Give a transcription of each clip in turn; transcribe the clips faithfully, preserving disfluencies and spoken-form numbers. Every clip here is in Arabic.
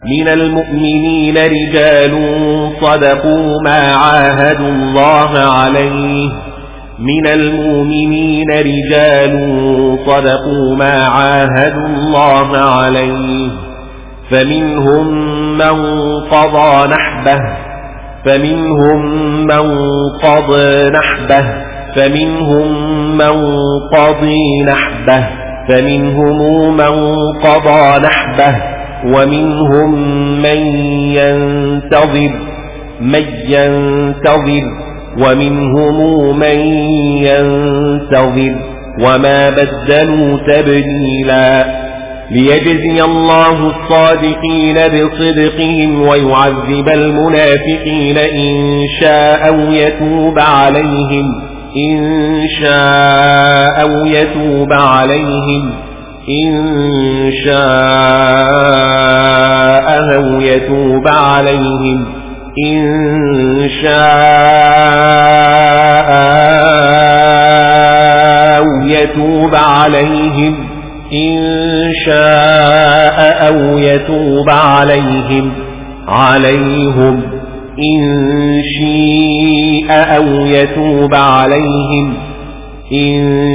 من المؤمنين رجال صدقوا ما عاهدوا الله عليه من المؤمنين رجال صدقوا ما عاهدوا الله عليه فمنهم من قضى نحبه فمنهم من قضى نحبه فمنهم من قضي نحبه فمنهم من قضى نحبه ومنهم من ينتظر من ينتظر ومنهم من ينتظر وما بدلوا تبديلا ليجزي الله الصادقين بصدقهم ويعذب المنافقين إن شاء أو يتوب عليهم إن شاء أو يتوب عليهم إن شاء أو يتوب عليهم إن شاء أو يتوب عليهم إن شاء أو يتوب عليهم عليهم إن شاء أو يتوب عليهم إن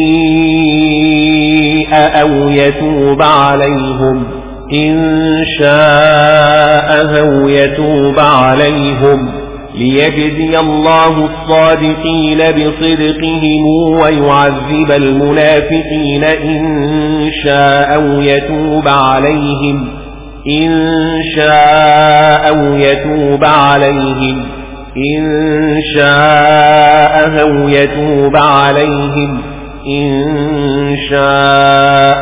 شاء أو يتوب عليهم إن شاء أو يتوب عليهم ليجزي الله الصادقين بصدقهم ويعذب المنافقين إن شاء أو يتوب عليهم إن شاء أو يتوب عليهم إن شاء أو يتوب عليهم إن شاء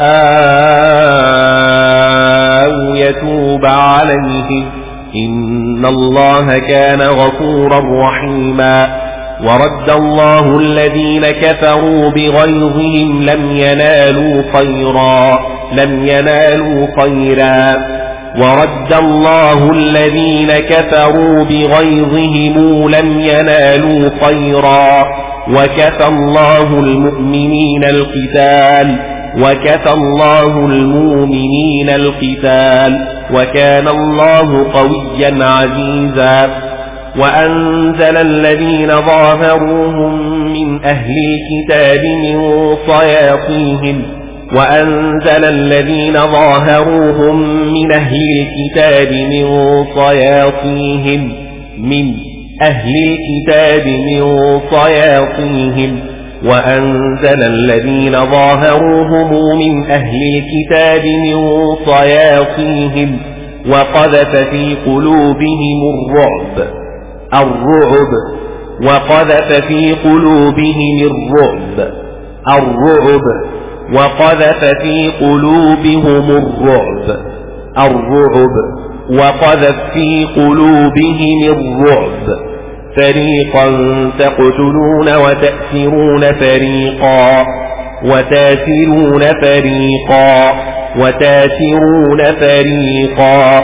أو يتوب عليهم إن الله كان غفورا رحيما ورد الله الذين كفروا بغيظهم لم ينالوا خيرا لم ينالوا خيرا ورد الله الذين كفروا بغيظهم لم ينالوا خيرا وكفى الله المؤمنين القتال وكفى الله المؤمنين القتال وكان الله قويا عزيزا وأنزل الذين ظاهروهم من أهل الكتاب من صياصيهم وأنزل الذين ظاهروهم من أهل الكتاب من صياصيهم من أهل الكتاب من صياصيهم وأنزل الذين ظاهروهم من أهل الكتاب من صياصيهم وقذف في قلوبهم الرعب الرعب وقذف في قلوبهم الرعب الرعب وقذف في قلوبهم الرعب الرعب وقذف في قلوبهم الرعب فريقا تقتلون وتأسرون فريقا وتاسرون فريقا وتاسرون فريقا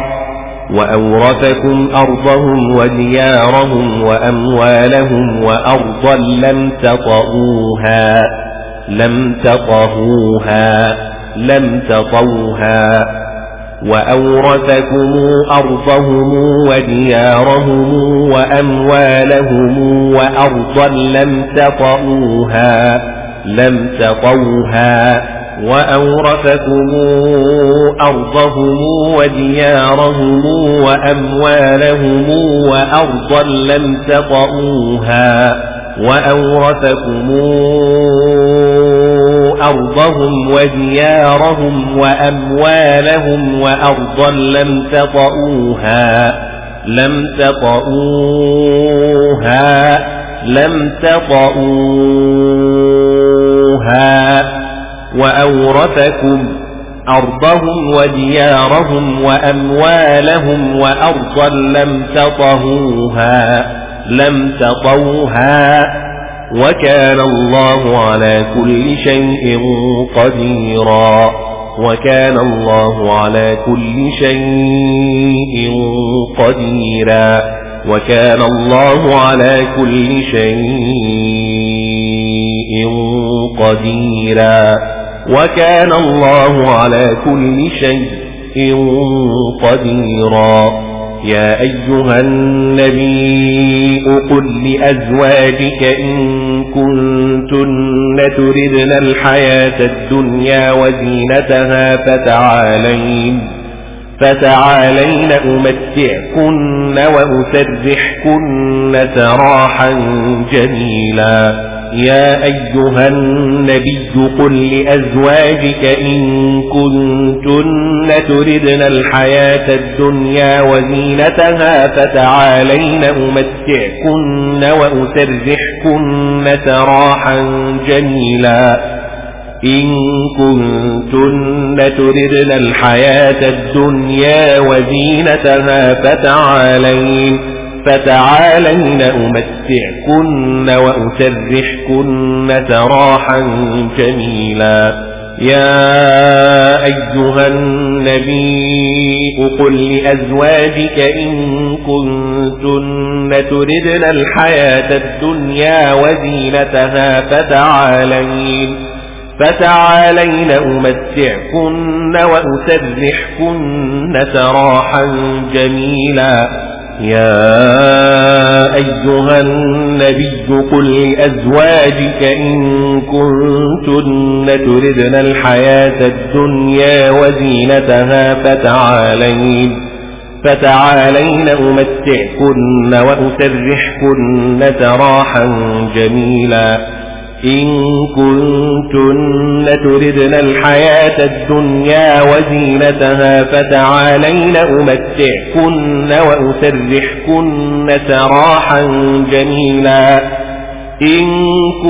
وأورثكم أرضهم وديارهم وأموالهم وأرضا لم تطئوها لم تطئوها لم تطئوها وأورثكم أرضهم وديارهم وأموالهم وأرضا لم تطئوها لم تطئوها وأورثكم أرضهم وديارهم وأموالهم وأرضا لم تطئوها وأورثكم أرضهم وديارهم وأموالهم وأرضا لم تطئوها لم تطئوها لم تطئوها وأورثكم أرضهم وديارهم وأموالهم وأرضا لم تطئوها لم تطئوها وكان الله على كل شيء قديرا وكان الله على كل شيء قديرا وكان الله على كل شيء قديرا وكان الله على كل شيء رزق قديرا. يا أيها النبي قل لأزواجك إن كنتن تردن الحياة الدنيا وزينتها فتعالين فتعالين أمتعكن وأسرحكن سراحا جميلا. يا أيها النبي قل لأزواجك إن كنتن تردن الحياة الدنيا وزينتها فتعالين أمتعكن وأسرحكن سراحا جميلا. إن كنتن تردن الحياة الدنيا وزينتها فتعالين فتعالين أمتعكن وأسرحكن سراحا جميلا. يا أيها النبي قل لأزواجك إن كنتن تردن الحياة الدنيا وزينتها فتعالين فتعالين أمتعكن وأسرحكن سراحا جميلا. يا أيها النبي قل لأزواجك إن كنتن تردن الحياة الدنيا وزينتها فتعالين فتعالين أمتعكن وأسرحكن سراحا جميلا. إن كنتن تردن الحياة الدنيا وزينتها فتعالين أمتعكن وأسرحكن سراحا جميلا. إن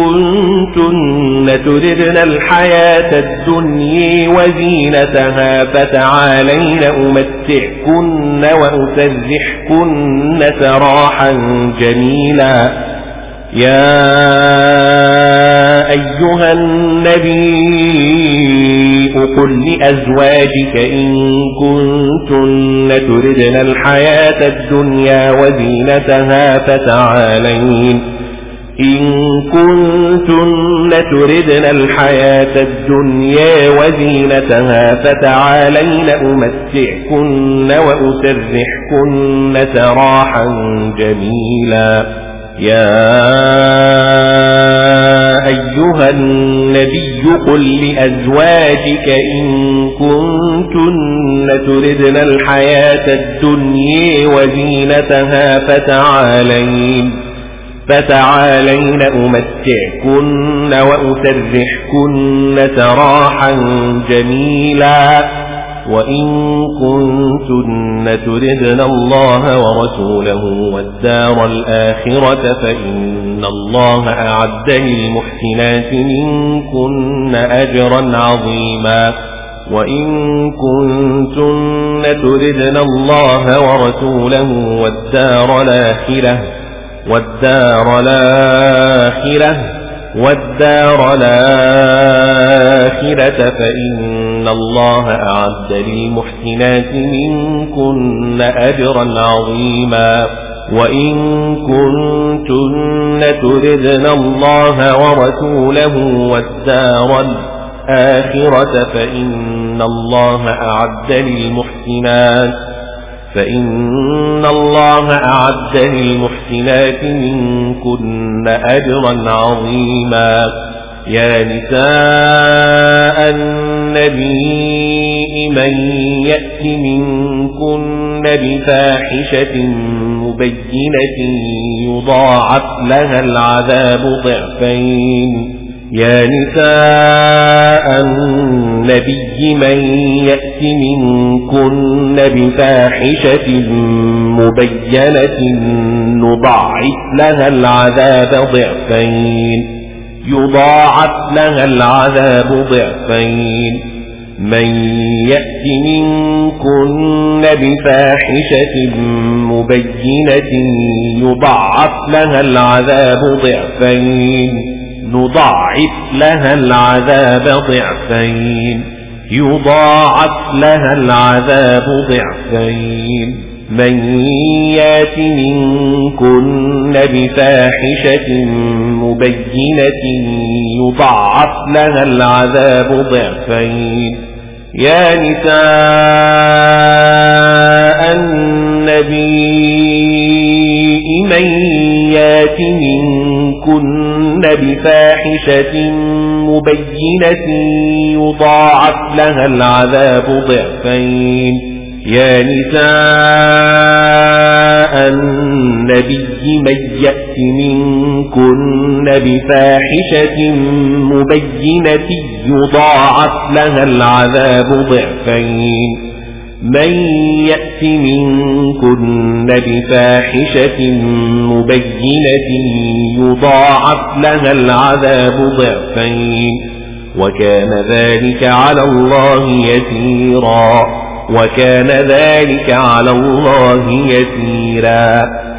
كنتن تردن الحياة الدنيا وزينتها فتعالين أمتعكن وأسرحكن سراحا جميلا. يا أيها النبي قل لأزواجك إن كنتن تردن الحياة الدنيا وزينتها فتعالين إن كنتن تردن الحياة الدنيا وزينتها فتعالين أمتعكن وأسرحكن سراحا جميلا. يا أيها النبي قل لأزواجك إن كنتن تردن الحياة الدنيا وزينتها فتعالين فتعالين أمتعكن وأسرحكن سراحا جميلا. وإن كنتن تردن الله ورسوله والدار الآخرة فإن الله أعد للمحسنات منكن أجرا عظيما. وإن كنتن تردن الله ورسوله والدار الآخرة والدار الآخرة والدار الآخرة فإن الله أعد للمحسنات منكن أجرا عظيما. وإن كنتن تردن الله ورسوله والدار الآخرة فإن الله أعد للمحسنات فإن الله أعد للمحسنات منكن أجرا عظيما. يا نساء النبي من يأت منكن بفاحشة مبينة يضاعف لها العذاب ضعفين. يا نساء النبي من يأت منكن بفاحشة مبينة نضاعف لها العذاب ضعفين يضاعف لها العذاب ضعفين. من يأت منكن بفاحشة مبينة يضاعف لها العذاب ضعفين نضاعف لها العذاب ضعفين يضاعف لها العذاب ضعفين. من يات منكن بفاحشة مبينة يضاعف لها العذاب ضعفين يا نساء النبي من يات منكن بفاحشة مبينة يضاعف لها العذاب ضعفين يا نساء النبي من يأت منكن بفاحشة مبينة يضاعف لها العذاب ضعفين من يأت منكن بفاحشة مبينة يضاعف لها العذاب ضعفين وكان ذلك على الله يسيرا وكان ذلك على الله يسيرا